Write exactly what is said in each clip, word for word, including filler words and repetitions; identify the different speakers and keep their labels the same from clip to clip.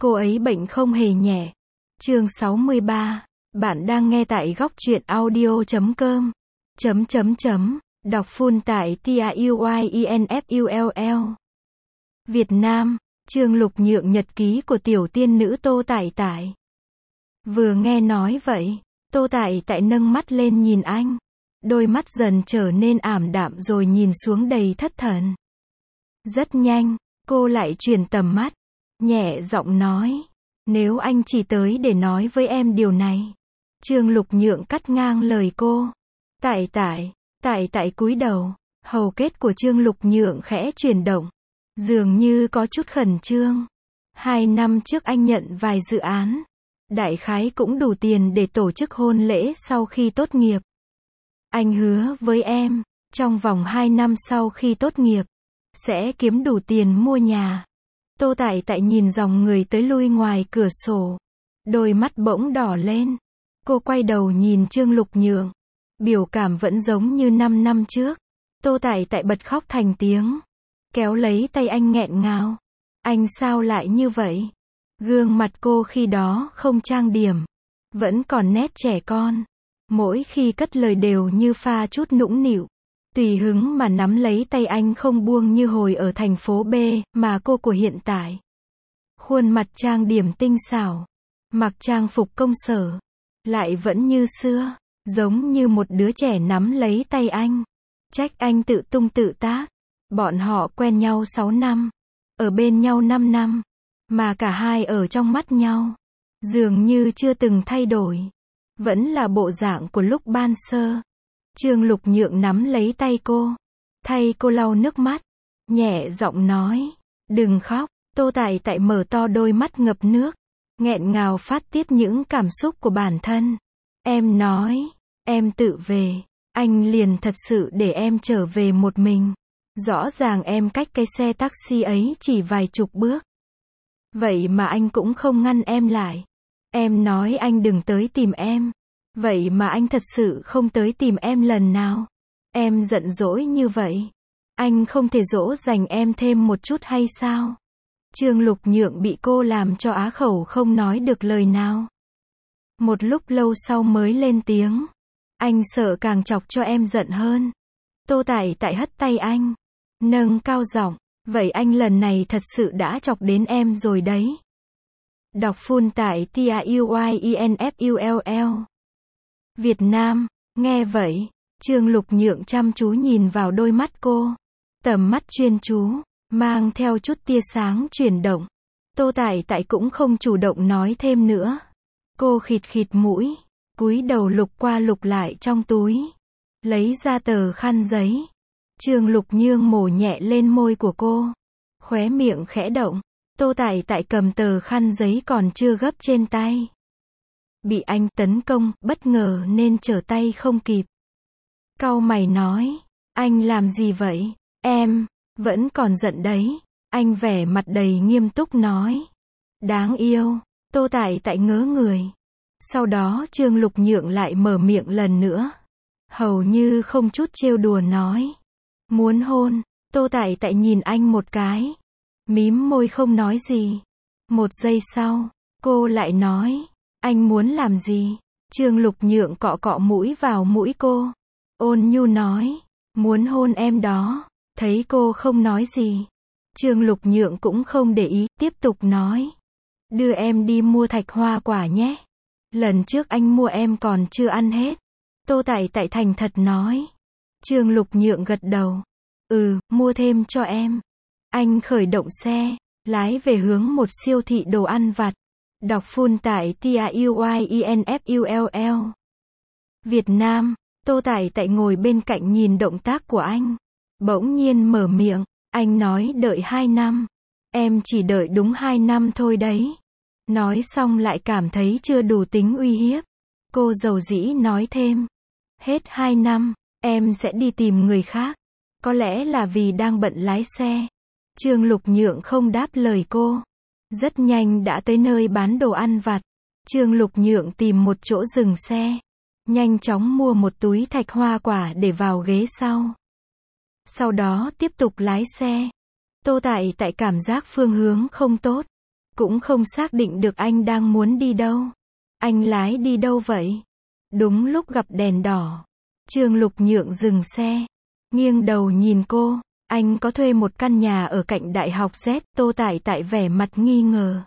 Speaker 1: Cô ấy bệnh không hề nhẹ. Chương sáu mươi ba. Bạn đang nghe tại góc truyện audio chấm com. Chấm chấm chấm. Đọc full tại tayinfull. Việt Nam, Trương Lục Nhượng nhật ký của tiểu tiên nữ Tô Tải Tải. Vừa nghe nói vậy, Tô Tải Tải nâng mắt lên nhìn anh. Đôi mắt dần trở nên ảm đạm rồi nhìn xuống đầy thất thần. Rất nhanh, cô lại chuyển tầm mắt, nhẹ giọng nói, nếu anh chỉ tới để nói với em điều này. Trương Lục Nhượng cắt ngang lời cô. Tải Tải, Tải Tải cúi đầu, hầu kết của Trương Lục Nhượng khẽ chuyển động, dường như có chút khẩn trương. Hai năm trước anh nhận vài dự án, đại khái cũng đủ tiền để tổ chức hôn lễ sau khi tốt nghiệp. Anh hứa với em, trong vòng hai năm sau khi tốt nghiệp, sẽ kiếm đủ tiền mua nhà. Tô Tải Tải nhìn dòng người tới lui ngoài cửa sổ, đôi mắt bỗng đỏ lên. Cô quay đầu nhìn Trương Lục Nhượng, biểu cảm vẫn giống như năm năm trước. Tô Tải Tải bật khóc thành tiếng, kéo lấy tay anh nghẹn ngào. Anh sao lại như vậy? Gương mặt cô khi đó không trang điểm, vẫn còn nét trẻ con. Mỗi khi cất lời đều như pha chút nũng nịu, tùy hứng mà nắm lấy tay anh không buông như hồi ở thành phố B mà cô của hiện tại. Khuôn mặt trang điểm tinh xảo, mặc trang phục công sở, lại vẫn như xưa, giống như một đứa trẻ nắm lấy tay anh. Trách anh tự tung tự tác. Bọn họ quen nhau sáu năm, ở bên nhau năm năm, mà cả hai ở trong mắt nhau, dường như chưa từng thay đổi. Vẫn là bộ dạng của lúc ban sơ. Trương Lục Nhượng nắm lấy tay cô, thay cô lau nước mắt, nhẹ giọng nói, đừng khóc. Tô Tải Tải mở to đôi mắt ngập nước, nghẹn ngào phát tiết những cảm xúc của bản thân. Em nói, em tự về, anh liền thật sự để em trở về một mình. Rõ ràng em cách cái xe taxi ấy chỉ vài chục bước. Vậy mà anh cũng không ngăn em lại. Em nói anh đừng tới tìm em. Vậy mà anh thật sự không tới tìm em lần nào. Em giận dỗi như vậy, anh không thể dỗ dành em thêm một chút hay sao? Trương Lục Nhượng bị cô làm cho á khẩu không nói được lời nào. Một lúc lâu sau mới lên tiếng. Anh sợ càng chọc cho em giận hơn. Tô Tải Tải hất tay anh, nâng cao giọng, vậy anh lần này thật sự đã chọc đến em rồi đấy. Đọc full tại tayinfull. Việt Nam, nghe vậy, Trương Lục Nhượng chăm chú nhìn vào đôi mắt cô. Tầm mắt chuyên chú, mang theo chút tia sáng chuyển động. Tô Tải Tải cũng không chủ động nói thêm nữa. Cô khịt khịt mũi, cúi đầu lục qua lục lại trong túi, lấy ra tờ khăn giấy. Trương Lục Nhượng mổ nhẹ lên môi của cô, khóe miệng khẽ động. Tô Tải Tải cầm tờ khăn giấy còn chưa gấp trên tay. Bị anh tấn công, bất ngờ nên trở tay không kịp. Cau mày nói, anh làm gì vậy? Em, vẫn còn giận đấy. Anh vẻ mặt đầy nghiêm túc nói. Đáng yêu. Tô Tải Tải ngớ người. Sau đó Trương Lục Nhượng lại mở miệng lần nữa, hầu như không chút trêu đùa nói. Muốn hôn. Tô Tải Tải nhìn anh một cái, mím môi không nói gì. Một giây sau, cô lại nói, anh muốn làm gì? Trương Lục Nhượng cọ cọ mũi vào mũi cô, ôn nhu nói, muốn hôn em đó. Thấy cô không nói gì, Trương Lục Nhượng cũng không để ý, tiếp tục nói, đưa em đi mua thạch hoa quả nhé. Lần trước anh mua em còn chưa ăn hết. Tô Tải Tải thành thật nói. Trương Lục Nhượng gật đầu. Ừ, mua thêm cho em. Anh khởi động xe, lái về hướng một siêu thị đồ ăn vặt. Đọc full tại tayinfull. Việt Nam, Tô Tải Tải ngồi bên cạnh nhìn động tác của anh. Bỗng nhiên mở miệng, anh nói đợi hai năm. Em chỉ đợi đúng hai năm thôi đấy. Nói xong lại cảm thấy chưa đủ tính uy hiếp. Cô dầu dĩ nói thêm. Hết hai năm, em sẽ đi tìm người khác. Có lẽ là vì đang bận lái xe. Trương Lục Nhượng không đáp lời cô. Rất nhanh đã tới nơi bán đồ ăn vặt. Trương Lục Nhượng tìm một chỗ dừng xe, nhanh chóng mua một túi thạch hoa quả để vào ghế sau. Sau đó tiếp tục lái xe. Tô Tải Tải cảm giác phương hướng không tốt. Cũng không xác định được anh đang muốn đi đâu. Anh lái đi đâu vậy? Đúng lúc gặp đèn đỏ, Trương Lục Nhượng dừng xe, nghiêng đầu nhìn cô. Anh có thuê một căn nhà ở cạnh Đại học Z, Tô Tại Tại vẻ mặt nghi ngờ.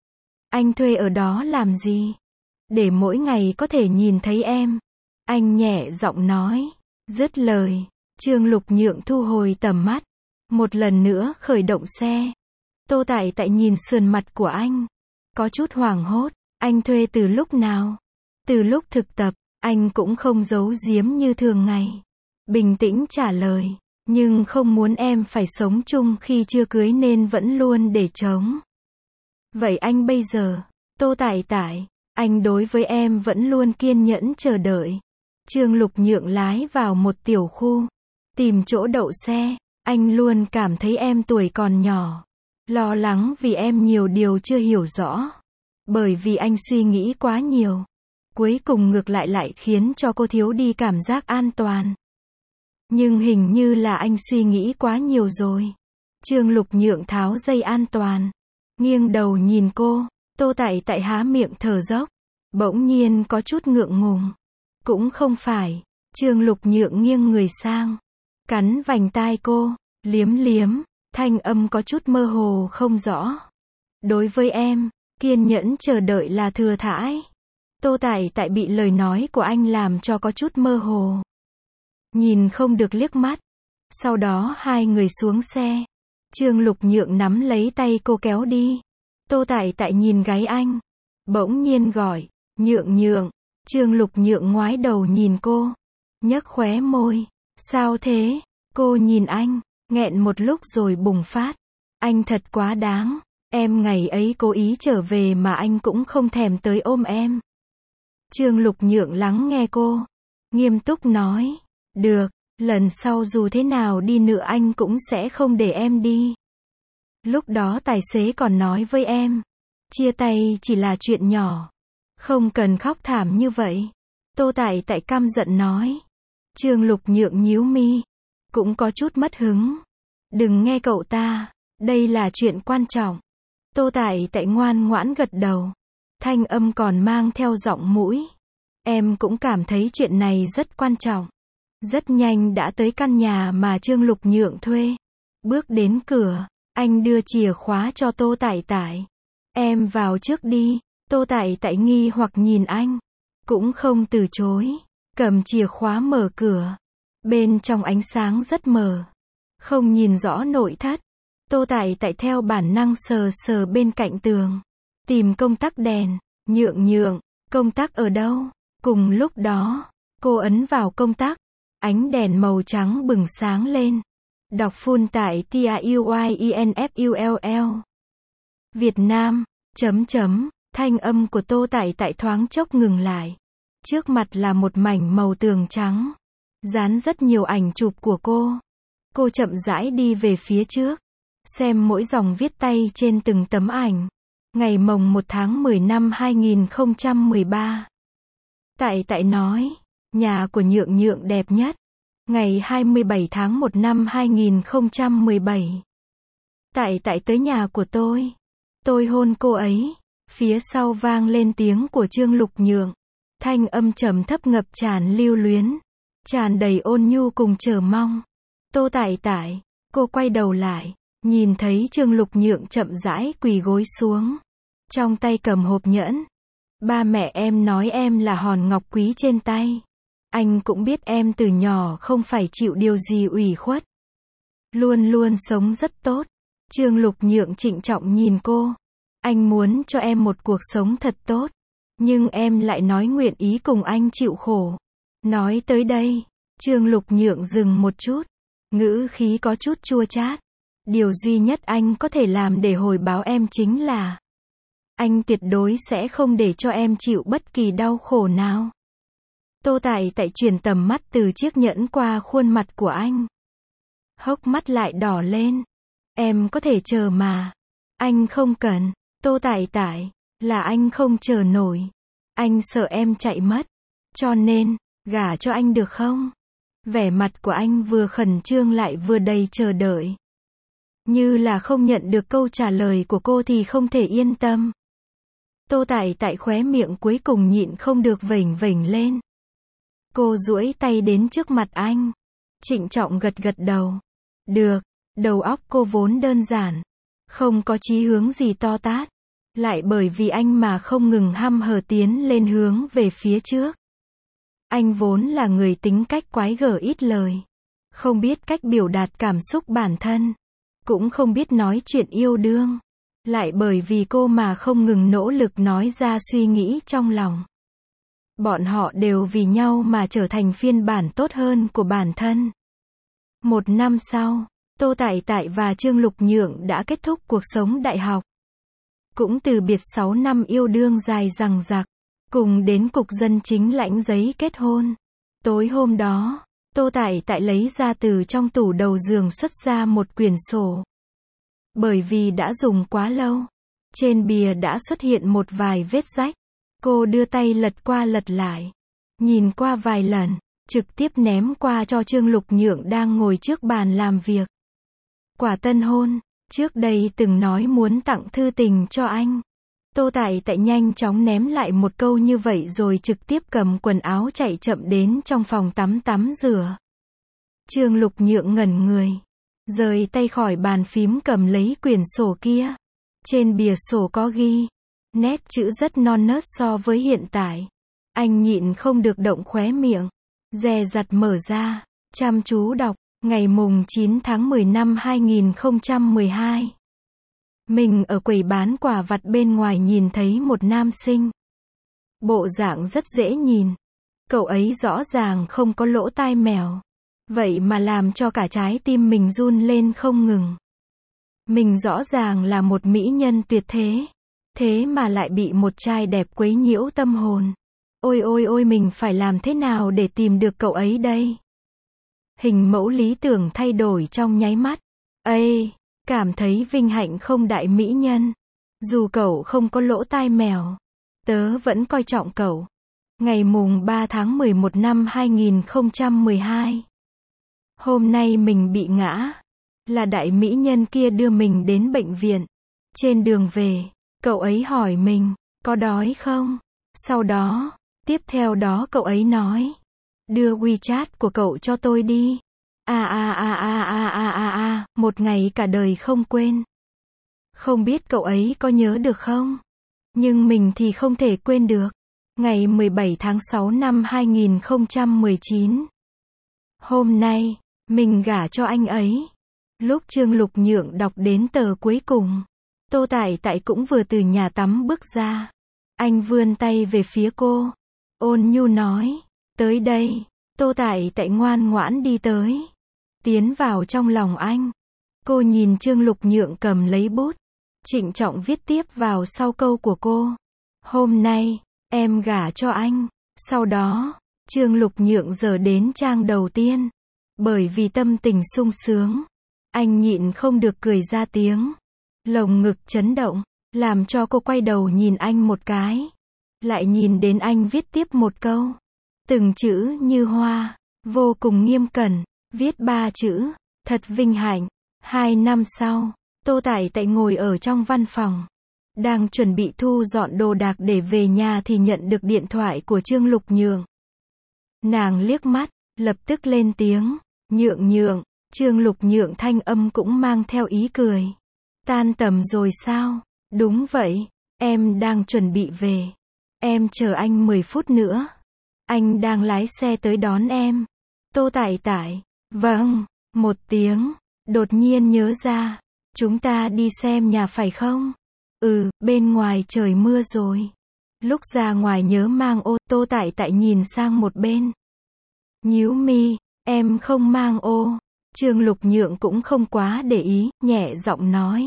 Speaker 1: Anh thuê ở đó làm gì? Để mỗi ngày có thể nhìn thấy em. Anh nhẹ giọng nói. Dứt lời, Trương Lục Nhượng thu hồi tầm mắt. Một lần nữa khởi động xe. Tô Tại Tại nhìn sườn mặt của anh. Có chút hoảng hốt. Anh thuê từ lúc nào? Từ lúc thực tập, anh cũng không giấu giếm như thường ngày. Bình tĩnh trả lời. Nhưng không muốn em phải sống chung khi chưa cưới nên vẫn luôn để trống. Vậy anh bây giờ? Tô Tại Tại, anh đối với em vẫn luôn kiên nhẫn chờ đợi. Trương Lục Nhượng lái vào một tiểu khu. Tìm chỗ đậu xe. Anh luôn cảm thấy em tuổi còn nhỏ. Lo lắng vì em nhiều điều chưa hiểu rõ. Bởi vì anh suy nghĩ quá nhiều. Cuối cùng ngược lại lại khiến cho cô thiếu đi cảm giác an toàn. Nhưng hình như là anh suy nghĩ quá nhiều rồi. Trương Lục Nhượng tháo dây an toàn. Nghiêng đầu nhìn cô. Tô Tại Tại há miệng thở dốc. Bỗng nhiên có chút ngượng ngùng. Cũng không phải. Trương Lục Nhượng nghiêng người sang. Cắn vành tai cô. Liếm liếm. Thanh âm có chút mơ hồ không rõ. Đối với em, kiên nhẫn chờ đợi là thừa thãi. Tô Tại Tại bị lời nói của anh làm cho có chút mơ hồ. Nhìn không được liếc mắt. Sau đó hai người xuống xe. Trương Lục Nhượng nắm lấy tay cô kéo đi. Tô Tại Tại nhìn gáy anh. Bỗng nhiên gọi. Nhượng Nhượng. Trương Lục Nhượng ngoái đầu nhìn cô. Nhấc khóe môi. Sao thế? Cô nhìn anh. Nghẹn một lúc rồi bùng phát. Anh thật quá đáng. Em ngày ấy cố ý trở về mà anh cũng không thèm tới ôm em. Trương Lục Nhượng lắng nghe cô. Nghiêm túc nói. Được, lần sau dù thế nào đi nữa anh cũng sẽ không để em đi. Lúc đó tài xế còn nói với em. Chia tay chỉ là chuyện nhỏ. Không cần khóc thảm như vậy. Tô Tại Tại căm giận nói. Trương Lục Nhượng nhíu mi. Cũng có chút mất hứng. Đừng nghe cậu ta. Đây là chuyện quan trọng. Tô Tại Tại ngoan ngoãn gật đầu. Thanh âm còn mang theo giọng mũi. Em cũng cảm thấy chuyện này rất quan trọng. Rất nhanh đã tới căn nhà mà Trương Lục Nhượng thuê. Bước đến cửa, anh đưa chìa khóa cho Tô Tại Tại. Em vào trước đi. Tô Tại Tại nghi hoặc nhìn anh. Cũng không từ chối. Cầm chìa khóa mở cửa. Bên trong ánh sáng rất mờ. Không nhìn rõ nội thất. Tô Tại Tại theo bản năng sờ sờ bên cạnh tường. Tìm công tắc đèn. Nhượng Nhượng, công tắc ở đâu? Cùng lúc đó, cô ấn vào công tắc. Ánh đèn màu trắng bừng sáng lên. Đọc full tại T A U Y E N F U L L. Việt Nam, chấm chấm, thanh âm của Tô Tại Tại thoáng chốc ngừng lại. Trước mặt là một mảnh màu tường trắng. Dán rất nhiều ảnh chụp của cô. Cô chậm rãi đi về phía trước. Xem mỗi dòng viết tay trên từng tấm ảnh. Ngày mồng một tháng mười năm hai nghìn không trăm mười ba. Tại Tại nói. Nhà của Nhượng Nhượng đẹp nhất. Ngày hai mươi bảy tháng một năm hai nghìn không trăm mười bảy. Tại Tại tới nhà của tôi. Tôi hôn cô ấy. Phía sau vang lên tiếng của Trương Lục Nhượng. Thanh âm trầm thấp ngập tràn lưu luyến. Tràn đầy ôn nhu cùng chờ mong. Tô Tại Tại. Cô quay đầu lại. Nhìn thấy Trương Lục Nhượng chậm rãi quỳ gối xuống. Trong tay cầm hộp nhẫn. Ba mẹ em nói em là hòn ngọc quý trên tay. Anh cũng biết em từ nhỏ không phải chịu điều gì ủy khuất. Luôn luôn sống rất tốt. Trương Lục Nhượng trịnh trọng nhìn cô. Anh muốn cho em một cuộc sống thật tốt. Nhưng em lại nói nguyện ý cùng anh chịu khổ. Nói tới đây, Trương Lục Nhượng dừng một chút. Ngữ khí có chút chua chát. Điều duy nhất anh có thể làm để hồi báo em chính là anh tuyệt đối sẽ không để cho em chịu bất kỳ đau khổ nào. Tô Tại Tại chuyển tầm mắt từ chiếc nhẫn qua khuôn mặt của anh. Hốc mắt lại đỏ lên. Em có thể chờ mà. Anh không cần. Tô Tại Tại, là anh không chờ nổi. Anh sợ em chạy mất. Cho nên, gả cho anh được không? Vẻ mặt của anh vừa khẩn trương lại vừa đầy chờ đợi. Như là không nhận được câu trả lời của cô thì không thể yên tâm. Tô Tại Tại khóe miệng cuối cùng nhịn không được vểnh vểnh lên. Cô duỗi tay đến trước mặt anh. Trịnh trọng gật gật đầu. Được, đầu óc cô vốn đơn giản. Không có chí hướng gì to tát. Lại bởi vì anh mà không ngừng hăm hở tiến lên hướng về phía trước. Anh vốn là người tính cách quái gở ít lời. Không biết cách biểu đạt cảm xúc bản thân. Cũng không biết nói chuyện yêu đương. Lại bởi vì cô mà không ngừng nỗ lực nói ra suy nghĩ trong lòng. Bọn họ đều vì nhau mà trở thành phiên bản tốt hơn của bản thân. Một năm sau, Tô Tại Tại và Trương Lục Nhượng đã kết thúc cuộc sống đại học. Cũng từ biệt sáu năm yêu đương dài dằng dặc, cùng đến cục dân chính lãnh giấy kết hôn. Tối hôm đó, Tô Tại Tại lấy ra từ trong tủ đầu giường xuất ra một quyển sổ. Bởi vì đã dùng quá lâu, trên bìa đã xuất hiện một vài vết rách. Cô đưa tay lật qua lật lại, nhìn qua vài lần, trực tiếp ném qua cho Trương Lục Nhượng đang ngồi trước bàn làm việc. Quả tân hôn, trước đây từng nói muốn tặng thư tình cho anh. Tô Tại Tại nhanh chóng ném lại một câu như vậy rồi trực tiếp cầm quần áo chạy chậm đến trong phòng tắm tắm rửa. Trương Lục Nhượng ngẩn người, rời tay khỏi bàn phím cầm lấy quyển sổ kia. Trên bìa sổ có ghi, nét chữ rất non nớt so với hiện tại. Anh nhịn không được động khóe miệng, dè dặt mở ra, chăm chú đọc, ngày mùng chín tháng mười năm hai nghìn không trăm mười hai. Mình ở quầy bán quà vặt bên ngoài nhìn thấy một nam sinh. Bộ dạng rất dễ nhìn. Cậu ấy rõ ràng không có lỗ tai mèo. Vậy mà làm cho cả trái tim mình run lên không ngừng. Mình rõ ràng là một mỹ nhân tuyệt thế. Thế mà lại bị một trai đẹp quấy nhiễu tâm hồn. Ôi ôi ôi, mình phải làm thế nào để tìm được cậu ấy đây? Hình mẫu lý tưởng thay đổi trong nháy mắt. Ây, cảm thấy vinh hạnh không đại mỹ nhân. Dù cậu không có lỗ tai mèo, tớ vẫn coi trọng cậu. Ngày mùng ba tháng mười một năm hai nghìn không trăm mười hai. Hôm nay mình bị ngã. Là đại mỹ nhân kia đưa mình đến bệnh viện. Trên đường về, cậu ấy hỏi mình, có đói không? Sau đó, tiếp theo đó cậu ấy nói, đưa WeChat của cậu cho tôi đi. A a a a a a a a, một ngày cả đời không quên. Không biết cậu ấy có nhớ được không? Nhưng mình thì không thể quên được. Ngày mười bảy tháng sáu năm hai nghìn không trăm mười chín. Hôm nay, mình gả cho anh ấy. Lúc Trương Lục Nhượng đọc đến tờ cuối cùng, Tô Tại Tại cũng vừa từ nhà tắm bước ra. Anh vươn tay về phía cô, ôn nhu nói, tới đây. Tô Tại Tại ngoan ngoãn đi tới, tiến vào trong lòng anh. Cô nhìn Trương Lục Nhượng cầm lấy bút, trịnh trọng viết tiếp vào sau câu của cô. Hôm nay, em gả cho anh. Sau đó, Trương Lục Nhượng giở đến trang đầu tiên. Bởi vì tâm tình sung sướng, anh nhịn không được cười ra tiếng. Lồng ngực chấn động, làm cho cô quay đầu nhìn anh một cái. Lại nhìn đến anh viết tiếp một câu. Từng chữ như hoa, vô cùng nghiêm cẩn, viết ba chữ, thật vinh hạnh. Hai năm sau, Tô Tại Tại ngồi ở trong văn phòng, đang chuẩn bị thu dọn đồ đạc để về nhà thì nhận được điện thoại của Trương Lục Nhượng. Nàng liếc mắt, lập tức lên tiếng, Nhượng Nhượng. Trương Lục Nhượng thanh âm cũng mang theo ý cười. Tan tầm rồi sao? Đúng vậy, em đang chuẩn bị về. Em chờ anh mười phút nữa. Anh đang lái xe tới đón em. Tô Tại Tại, vâng, một tiếng. Đột nhiên nhớ ra, chúng ta đi xem nhà phải không? Ừ, bên ngoài trời mưa rồi. Lúc ra ngoài nhớ mang ô. Tô Tại Tại nhìn sang một bên, nhíu mi, em không mang ô. Trương Lục Nhượng cũng không quá để ý, nhẹ giọng nói,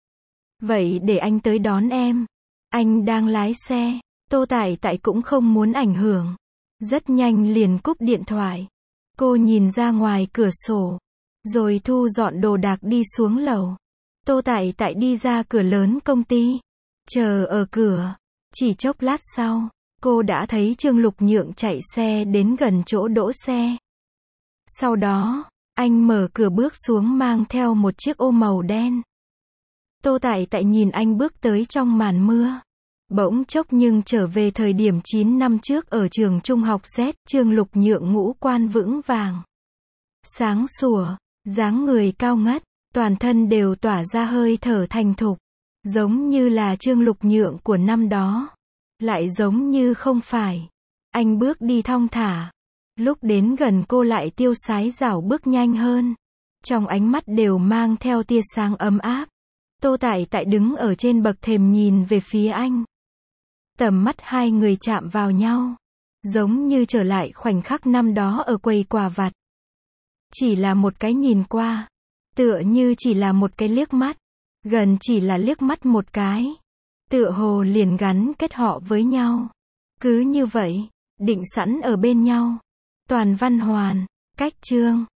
Speaker 1: vậy để anh tới đón em. Anh đang lái xe. Tô Tại Tại cũng không muốn ảnh hưởng, rất nhanh liền cúp điện thoại. Cô nhìn ra ngoài cửa sổ, rồi thu dọn đồ đạc đi xuống lầu. Tô Tại Tại đi ra cửa lớn công ty, chờ ở cửa. Chỉ chốc lát sau, cô đã thấy Trương Lục Nhượng chạy xe đến gần chỗ đỗ xe. Sau đó, Anh mở cửa bước xuống mang theo một chiếc ô màu đen. Tô Tại Tại nhìn anh bước tới trong màn mưa. Bỗng chốc nhưng trở về thời điểm chín năm trước ở trường trung học Z, Trương Lục Nhượng ngũ quan vững vàng. Sáng sủa, dáng người cao ngất, toàn thân đều tỏa ra hơi thở thành thục. Giống như là Trương Lục Nhượng của năm đó. Lại giống như không phải. Anh bước đi thong thả. Lúc đến gần cô lại tiêu sái dảo bước nhanh hơn. Trong ánh mắt đều mang theo tia sáng ấm áp. Tô Tại Tại đứng ở trên bậc thềm nhìn về phía anh. Tầm mắt hai người chạm vào nhau. Giống như trở lại khoảnh khắc năm đó ở quầy quà vặt. Chỉ là một cái nhìn qua. Tựa như chỉ là một cái liếc mắt. Gần chỉ là liếc mắt một cái. Tựa hồ liền gắn kết họ với nhau. Cứ như vậy, định sẵn ở bên nhau. Toàn văn hoàn, cách chương.